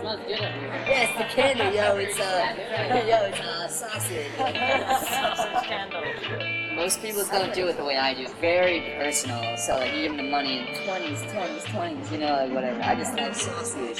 Yes, the candy, yo, it's sausage. Sausage candle. Most people don't do it the way I do. Very personal. So like you give them the money in 20s, 10s, 20s, you know, like whatever. I just like sausage.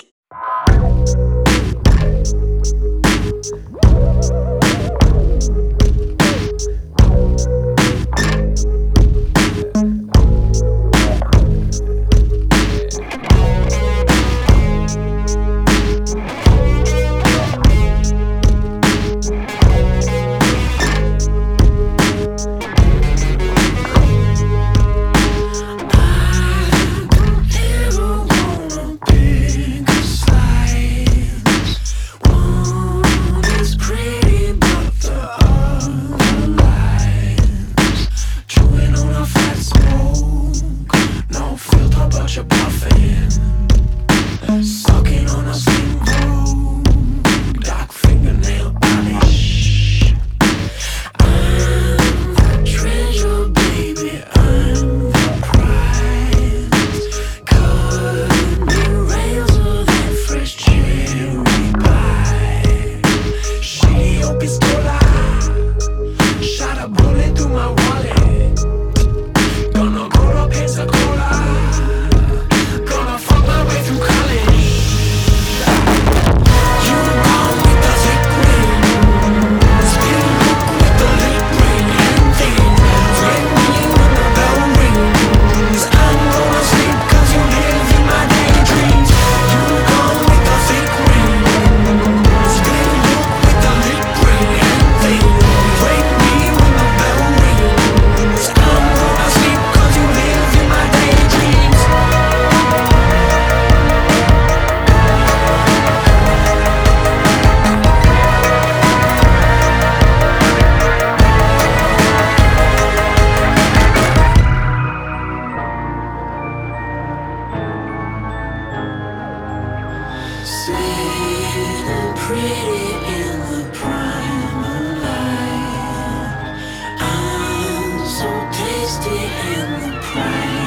I'm so tasty in the prime.